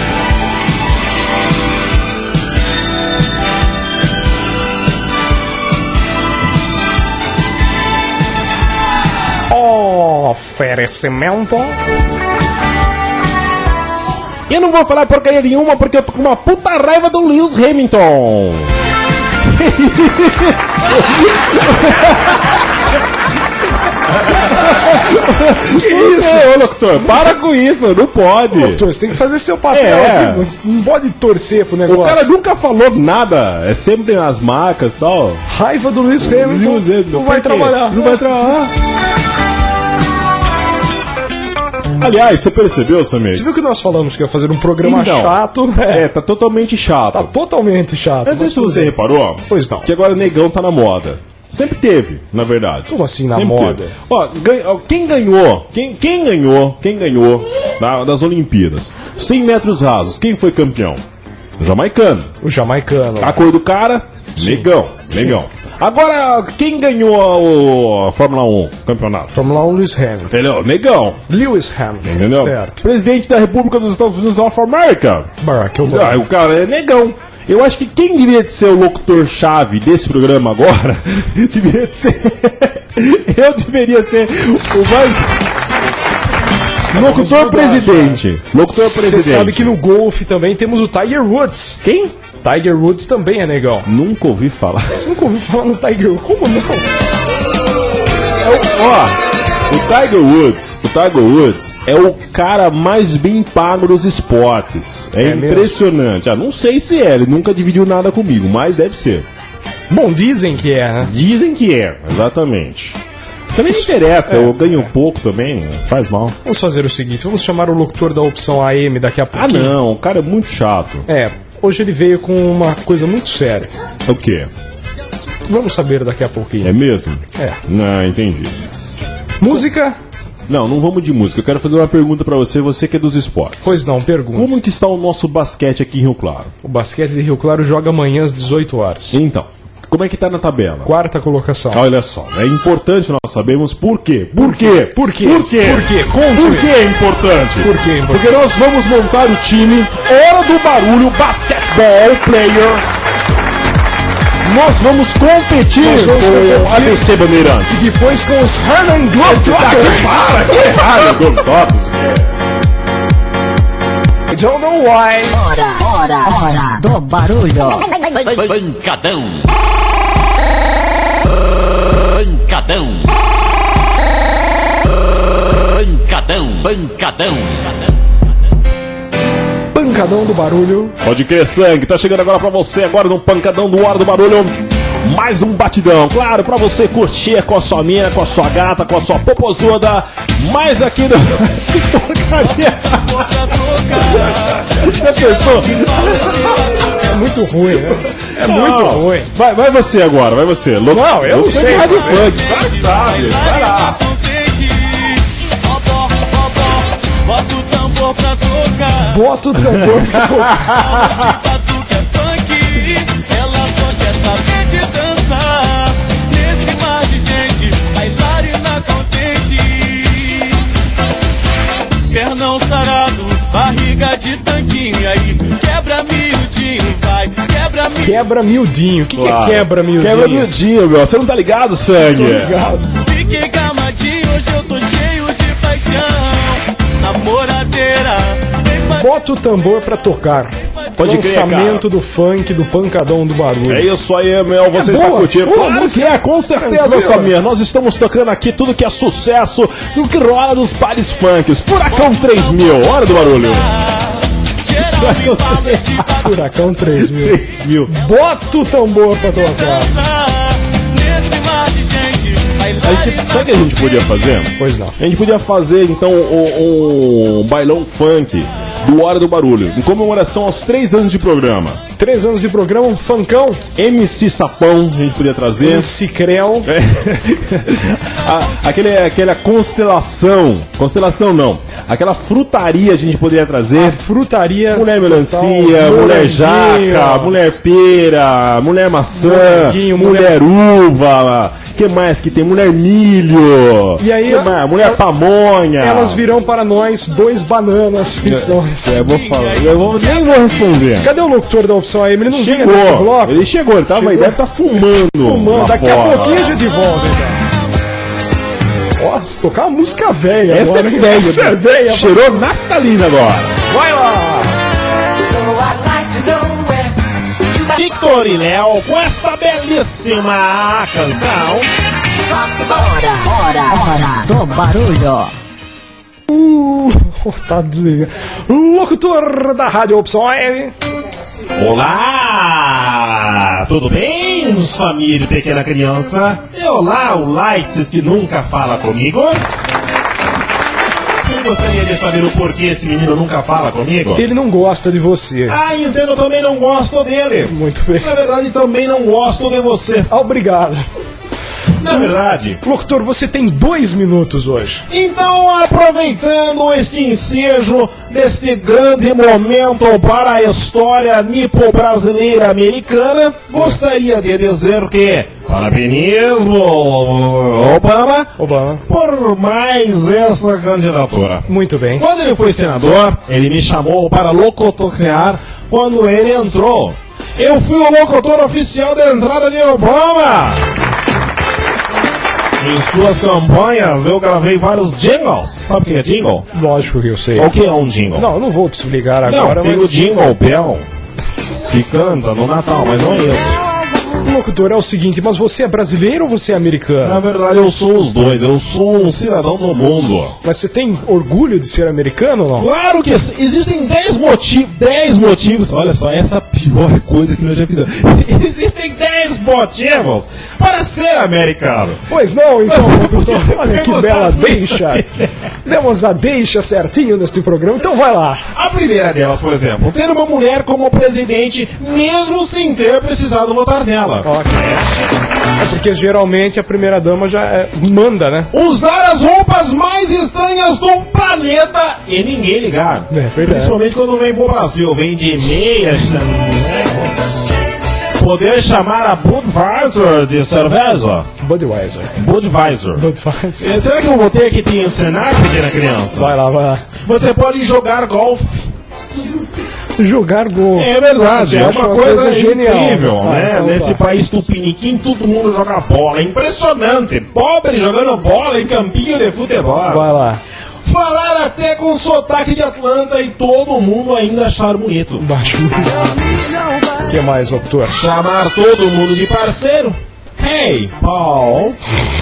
Oferecimento. Eu não vou falar porcaria nenhuma porque eu tô com uma puta raiva do Lewis Hamilton. Que isso? Ô, locutor, para com isso, não pode. Ô, locutor, você tem que fazer seu papel É. aqui, você não pode torcer pro negócio. O cara nunca falou nada, é sempre as marcas e tal. Raiva do Lewis Hamilton, Lewis Hamilton, não por vai quê? trabalhar. Não vai trabalhar. Aliás, você percebeu, Samir? Você viu que nós falamos que ia fazer um programa Então, chato? É, tá totalmente chato. Tá totalmente chato. Eu não sei se você reparou. Pois não. Que agora negão tá na moda. Sempre teve, na verdade. Como assim na Sempre moda? teve. Ó, ganha- ó, quem ganhou? Quem, quem ganhou? Quem ganhou na- das Olimpíadas? cem metros rasos. Quem foi campeão? O jamaicano. O jamaicano. A cor do cara? Sim. Negão. Negão. Agora, quem ganhou o, a Fórmula um campeonato? Fórmula um, Lewis Hamilton. Entendeu? Negão. Lewis Hamilton. Entendeu? Certo. Presidente da República dos Estados Unidos da Norte América. Barack Ah, Obama. o cara é negão. Eu acho que quem devia ser o locutor-chave desse programa agora devia ser. Eu deveria ser o mais. Locutor-presidente. Você Locutor-presidente. sabe que no golfe também temos o Tiger Woods. Quem? Tiger Woods também é negão. Nunca ouvi falar. Você nunca ouviu falar no Tiger Woods? Como não? Ó, o Tiger Woods, o Tiger Woods é o cara mais bem pago dos esportes. É, É mesmo? impressionante. Ah, não sei se é, ele nunca dividiu nada comigo, mas deve ser. Bom, dizem que é, né? Dizem que é, exatamente. Também não interessa, É, eu ganho é. pouco também, não faz mal. Vamos fazer o seguinte, vamos chamar o locutor da opção A M daqui a Ah pouquinho. não, o cara é muito chato. É, hoje ele veio com uma coisa muito séria. O quê? Vamos saber daqui a pouquinho. É mesmo? É. Não, entendi. Música? Não, não vamos de música. Eu quero fazer uma pergunta pra você, você que é dos esportes. Pois não, pergunta. Como que está o nosso basquete aqui em Rio Claro? O basquete de Rio Claro joga amanhã às dezoito horas. Então, como é que tá na tabela? Quarta colocação. Olha só, é importante nós sabermos por quê. Por quê? Por quê? Por quê? Por quê? Conte-me. Por que é importante? Por que é importante? Porque nós vamos montar o time Hora do Barulho Basketball Player. Nós vamos competir Nós vamos com competir. a B C Bandeirantes. E depois com os Harlem Globetrotters. Para, que errado, Globetrotters. I don't know why. Hora, hora, hora do barulho. Pancadão. Pancadão. Pancadão. Pancadão. Pancadão do barulho. Pode crer, sangue. Tá chegando agora pra você, agora no Pancadão do Hora do Barulho. Mais um batidão, claro, pra você curtir com a sua mina, com a sua gata, com a sua popozuda. Mais aqui do... Que porcaria. Já pensou? É muito ruim, né? É muito Não. ruim. Vai, vai você agora, vai você. Louco, Não, eu louco sei de rádio fazer. funk, cara sabe. Vai lá. Bota o tambor pra tocar. Bota o tambor pra tocar. Batuca é funk. Ela só quer saber de dançar. Nesse mar de gente, bailarina contente. Pernão sarado, barriga de tanquinho. Aí quebra miudinho, vai. Quebra miudinho. Quebra miudinho. O que, Claro. que é quebra miudinho? Quebra miudinho, meu. Você não tá ligado, sangue? Tô ligado. Fiquei gamadinho, hoje eu tô cheio de paixão. Namoradeira, vem pra... Bota o tambor pra tocar. Pode crer, Lançamento do funk, do pancadão do barulho. É isso aí, Mel, você É está boa, curtindo. boa Claro música. que é, com certeza, Tranquilo. Samir. Nós estamos tocando aqui tudo que é sucesso, tudo que rola nos bailes funks. Furacão três mil, hora do barulho. Geral me fala esse bagulho. Furacão três mil. três mil. Bota o tambor pra tocar. Nesse mar de gente, A gente, bailarina sabe o que a gente podia fazer? Pois não. A gente podia fazer, então, um, um bailão funk do Hora do Barulho, em comemoração aos três anos de programa. Três anos de programa, um funkão. M C Sapão, a gente podia trazer. Um cicrel. É. A- aquele, aquela constelação. Constelação não. Aquela frutaria a gente poderia trazer. A frutaria. Mulher melancia, total, mulher moranguinho. jaca, mulher pera, mulher maçã, Moranguinho, mulher uva. Que mais que tem? Mulher milho. E aí, Que mais? Mulher ela- pamonha. Elas virão para nós dois bananas cristãos. É, eu vou falar. Eu vou, nem vou responder. Cadê o locutor da opção A M? Ele não vinha nesse Chegou. bloco? Ele chegou, ele, tava, Chegou. ele deve estar fumando. Fumando. lá Daqui a fora. pouquinho a gente volta, então. Ó, tocar uma música velha. Essa agora, é hein? velha. Essa é velha. Cheirou naftalina agora. Vai lá. So I'd like to know where you Victor e Léo com esta belíssima canção. Hora, hora, hora do barulho. Uh, tá desligado. Locutor da Rádio Opção A M. Olá! Tudo bem, Samir, pequena criança? E olá, o Laices que nunca fala comigo. Eu gostaria de saber o porquê esse menino nunca fala comigo. Ele não gosta de você. Ah, entendo, eu também não gosto dele. Muito bem. Na verdade, também não gosto de você. Obrigado. Na verdade... Locutor, você tem dois minutos hoje. Então, aproveitando este ensejo deste grande momento para a história nipo-brasileira americana, gostaria de dizer que parabenismo Obama, Obama por mais essa candidatura. Muito bem. Quando ele foi senador, ele me chamou para locutorear quando ele entrou. Eu fui o locutor oficial da entrada de Obama. Em suas campanhas, eu gravei vários jingles. Sabe o que é jingle? Lógico que eu sei. O que é um jingle? Não, eu não vou te explicar agora, não, tem mas... o Jingle Bell, que canta no Natal, mas não é isso. Locutor, é o seguinte, mas você é brasileiro ou você é americano? Na verdade, eu sou os dois. Eu sou um cidadão do mundo. Mas você tem orgulho de ser americano ou não? Claro que existem dez motivos. dez motivos. Olha só, essa é a pior coisa que nós já fizemos. Existem dez motivos para ser americano. Pois não, então, Mas, locutor, olha que bela deixa. Demos a deixa certinho neste programa, então vai lá. A primeira delas, por exemplo, ter uma mulher como presidente, mesmo sem ter precisado votar nela. Ó, é porque geralmente a primeira dama já é, manda, né? Usar as roupas mais estranhas do planeta e ninguém ligar. É verdade. Principalmente quando vem pro Brasil, vem de meias. Poder chamar a Budweiser de cerveja. Budweiser. Budweiser. Budweiser. Será que eu vou ter que te ensinar, pequena criança? Vai lá, vai lá. Você pode jogar golfe. Jogar gol. É verdade, é uma coisa, coisa genial. incrível, Ah, né? então Nesse tá. país tupiniquim, todo mundo joga bola. É impressionante. Pobre jogando bola em campinho de futebol. Vai lá. Falar até com sotaque de Atlanta e todo mundo ainda achar bonito. Baixo. O que mais, locutor? Chamar todo mundo de parceiro. Hey, Paul.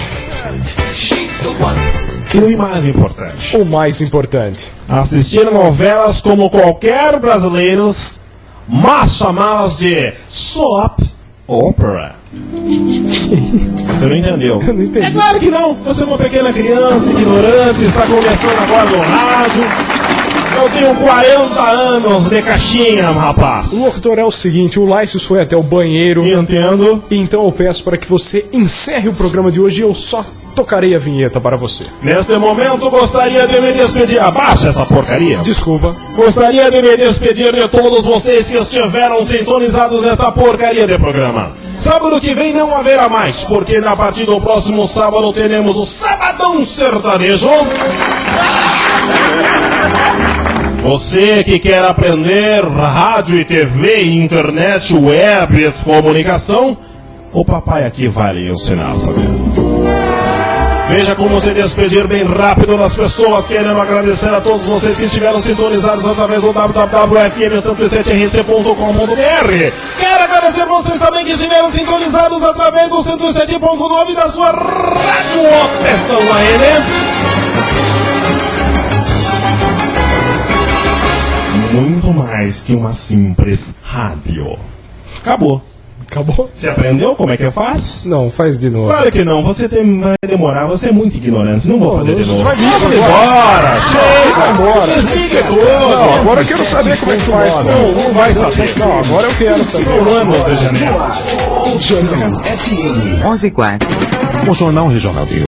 E o mais importante, O mais importante. assistir novelas como qualquer brasileiro, mas chamá-las de soap opera. Você não entendeu? Eu não entendi. É claro que não. Você é uma pequena criança, ignorante, está começando agora no rádio. Eu tenho quarenta anos de caixinha, rapaz. O locutor é o seguinte, o Laicis foi até o banheiro. Entendo. Então eu peço para que você encerre o programa de hoje e eu só tocarei a vinheta para você. Neste momento, gostaria de me despedir. Abaixa essa porcaria. Desculpa. Gostaria de me despedir de todos vocês que estiveram sintonizados nesta porcaria de programa. Sábado que vem não haverá mais, porque na partir do próximo sábado teremos o Sabadão Sertanejo. Você que quer aprender rádio e T V, internet, web e comunicação, o papai aqui vai lhe ensinar, sabe? Veja como se despedir bem rápido das pessoas, querendo agradecer a todos vocês que estiveram sintonizados através do w w w ponto f m cento e sete r c ponto com ponto b r. Quero agradecer vocês também que estiveram sintonizados através do cento e sete ponto nove da sua Rádio Opção A M. Muito mais que uma simples rádio. Acabou. Acabou? Você aprendeu como é que faz? Não, faz de novo. Claro que não, você tem, vai demorar, você é muito ignorante, não vou Pô, fazer de você novo. vai vir Vamos agora. embora, chega, Vai embora. desligue tudo. Não, agora eu quero saber como é que faz. Não, não vai saber. Não, agora eu quero saber. São anos de janeiro. Opção F M. onze e quatro. O Jornal Regional de